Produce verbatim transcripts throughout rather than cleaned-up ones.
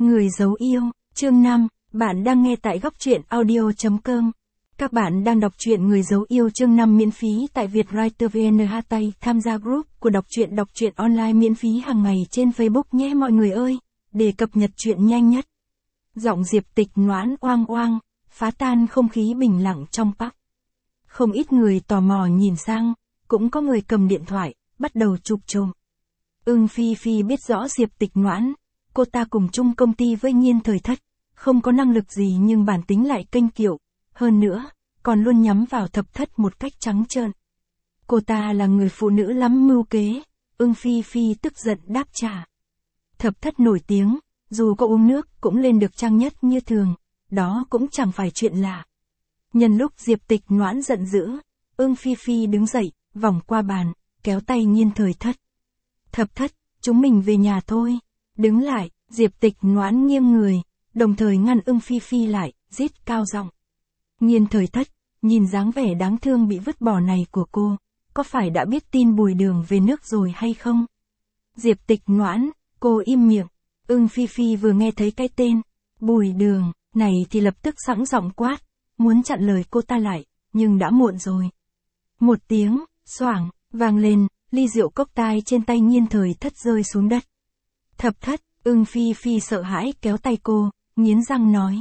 Người giấu yêu, chương năm, bạn đang nghe tại góc truyện audio chấm com. Các bạn đang đọc truyện Người giấu yêu chương năm miễn phí tại Vietwriter vê en hát tay, tham gia group của đọc truyện đọc truyện online miễn phí hàng ngày trên Facebook nhé mọi người ơi, để cập nhật truyện nhanh nhất. Giọng Diệp Tịch noãn oang oang, phá tan không khí bình lặng trong pub. Không ít người tò mò nhìn sang, cũng có người cầm điện thoại, bắt đầu chụp chôm. Ưng Phi Phi biết rõ Diệp Tịch noãn, cô ta cùng chung công ty với Nhiên Thời Thất, không có năng lực gì nhưng bản tính lại kênh kiệu, hơn nữa, còn luôn nhắm vào Thập Thất một cách trắng trợn. Cô ta là người phụ nữ lắm mưu kế, Ưng Phi Phi tức giận đáp trả. Thập Thất nổi tiếng, dù có uống nước cũng lên được trang nhất như thường, đó cũng chẳng phải chuyện lạ. Nhân lúc Diệp Tịch noãn giận dữ, Ưng Phi Phi đứng dậy, vòng qua bàn, kéo tay Nhiên Thời Thất. Thập Thất, chúng mình về nhà thôi. Đứng lại, Diệp Tịch noãn nghiêng người, đồng thời ngăn Ưng Phi Phi lại, rít cao giọng. Nhiên Thời Thất, nhìn dáng vẻ đáng thương bị vứt bỏ này của cô, có phải đã biết tin Bùi Đường về nước rồi hay không? Diệp Tịch noãn, cô im miệng. Ưng Phi Phi vừa nghe thấy cái tên Bùi Đường này thì lập tức sẵn giọng quát, muốn chặn lời cô ta lại, nhưng đã muộn rồi. Một tiếng, xoảng, vang lên, ly rượu cốc tai trên tay Nhiên Thời Thất rơi xuống đất. Thập Thất, Ưng Phi Phi sợ hãi kéo tay cô, nghiến răng nói.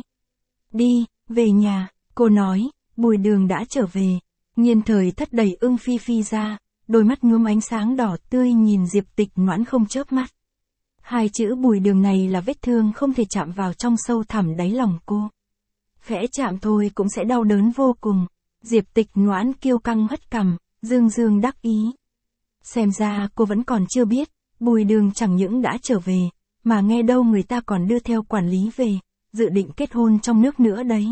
Đi, về nhà, cô nói, Bùi Đường đã trở về. Nhiên Thời Thất đẩy Ưng Phi Phi ra, đôi mắt nhuốm ánh sáng đỏ tươi nhìn Diệp Tịch noãn không chớp mắt. Hai chữ Bùi Đường này là vết thương không thể chạm vào trong sâu thẳm đáy lòng cô. Khẽ chạm thôi cũng sẽ đau đớn vô cùng. Diệp Tịch noãn kiêu căng hất cằm, dương dương đắc ý. Xem ra cô vẫn còn chưa biết, Bùi Đường chẳng những đã trở về, mà nghe đâu người ta còn đưa theo quản lý về, dự định kết hôn trong nước nữa đấy.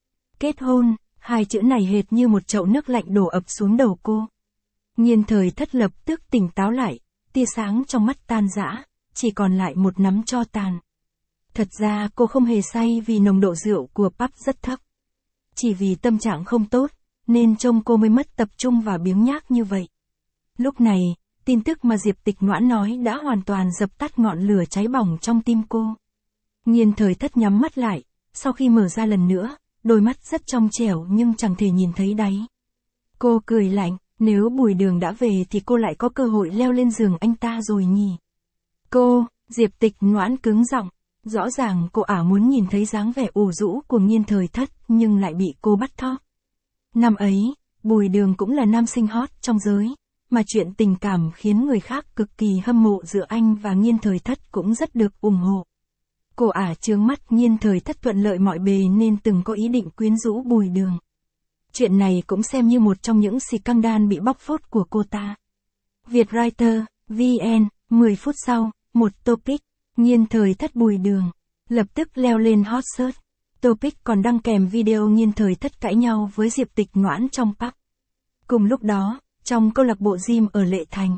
Kết hôn, hai chữ này hệt như một chậu nước lạnh đổ ập xuống đầu cô. Nhiên Thời Thất lập tức tỉnh táo lại, tia sáng trong mắt tan rã, chỉ còn lại một nắm tro tàn. Thật ra cô không hề say vì nồng độ rượu của pub rất thấp. Chỉ vì tâm trạng không tốt, nên trông cô mới mất tập trung và biếng nhác như vậy. Lúc này, tin tức mà Diệp Tịch noãn nói đã hoàn toàn dập tắt ngọn lửa cháy bỏng trong tim cô. Nhiên Thời Thất nhắm mắt lại, sau khi mở ra lần nữa, đôi mắt rất trong trẻo nhưng chẳng thể nhìn thấy đáy. Cô cười lạnh, nếu Bùi Đường đã về thì cô lại có cơ hội leo lên giường anh ta rồi nhỉ. Cô, Diệp Tịch noãn cứng giọng, rõ ràng cô ả muốn nhìn thấy dáng vẻ ủ rũ của Nhiên Thời Thất nhưng lại bị cô bắt thóp. Năm ấy, Bùi Đường cũng là nam sinh hot trong giới, mà chuyện tình cảm khiến người khác cực kỳ hâm mộ giữa anh và Nhiên Thời Thất cũng rất được ủng hộ. Cô ả chướng mắt Nhiên Thời Thất thuận lợi mọi bề nên từng có ý định quyến rũ Bùi Đường. Chuyện này cũng xem như một trong những scandal bị bóc phốt của cô ta. Vietwriter, vê en, mười phút sau, một topic, Nhiên Thời Thất Bùi Đường, lập tức leo lên hot search. Topic còn đăng kèm video Nhiên Thời Thất cãi nhau với Diệp Tịch noãn trong pub. Cùng lúc đó, trong câu lạc bộ gym ở Lệ Thành.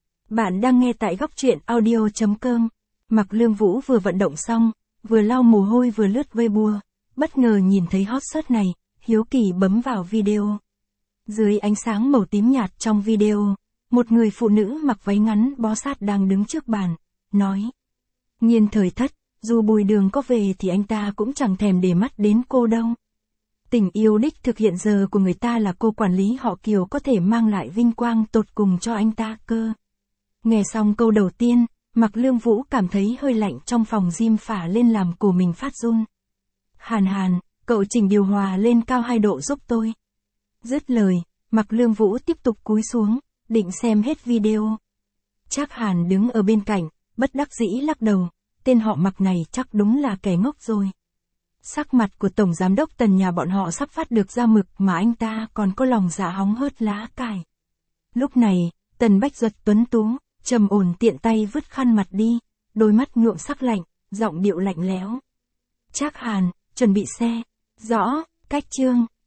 Bạn đang nghe tại góc truyện audio chấm com. Mạc Lương Vũ vừa vận động xong, vừa lau mồ hôi vừa lướt Weibo, bất ngờ nhìn thấy hot search này, hiếu kỳ bấm vào video. Dưới ánh sáng màu tím nhạt trong video, một người phụ nữ mặc váy ngắn bó sát đang đứng trước bàn, nói. Nhiên Thời Thất, dù Bùi Đường có về thì anh ta cũng chẳng thèm để mắt đến cô đâu. Tình yêu đích thực hiện giờ của người ta là cô quản lý họ Kiều có thể mang lại vinh quang tột cùng cho anh ta cơ. Nghe xong câu đầu tiên, Mạc Lương Vũ cảm thấy hơi lạnh trong phòng gym phả lên làm cổ mình phát run. Hàn Hàn, cậu chỉnh điều hòa lên cao hai độ giúp tôi. Dứt lời, Mạc Lương Vũ tiếp tục cúi xuống, định xem hết video. Trác Hàn đứng ở bên cạnh, bất đắc dĩ lắc đầu, tên họ Mạc này chắc đúng là kẻ ngốc rồi. Sắc mặt của Tổng Giám đốc Tần nhà bọn họ sắp phát được ra mực mà anh ta còn có lòng dạ hóng hớt lá cải. Lúc này, Tần Bách Duật tuấn tú, trầm ổn tiện tay vứt khăn mặt đi, đôi mắt nhuộm sắc lạnh, giọng điệu lạnh lẽo. Trác Hàn, chuẩn bị xe. Rõ, cách chương.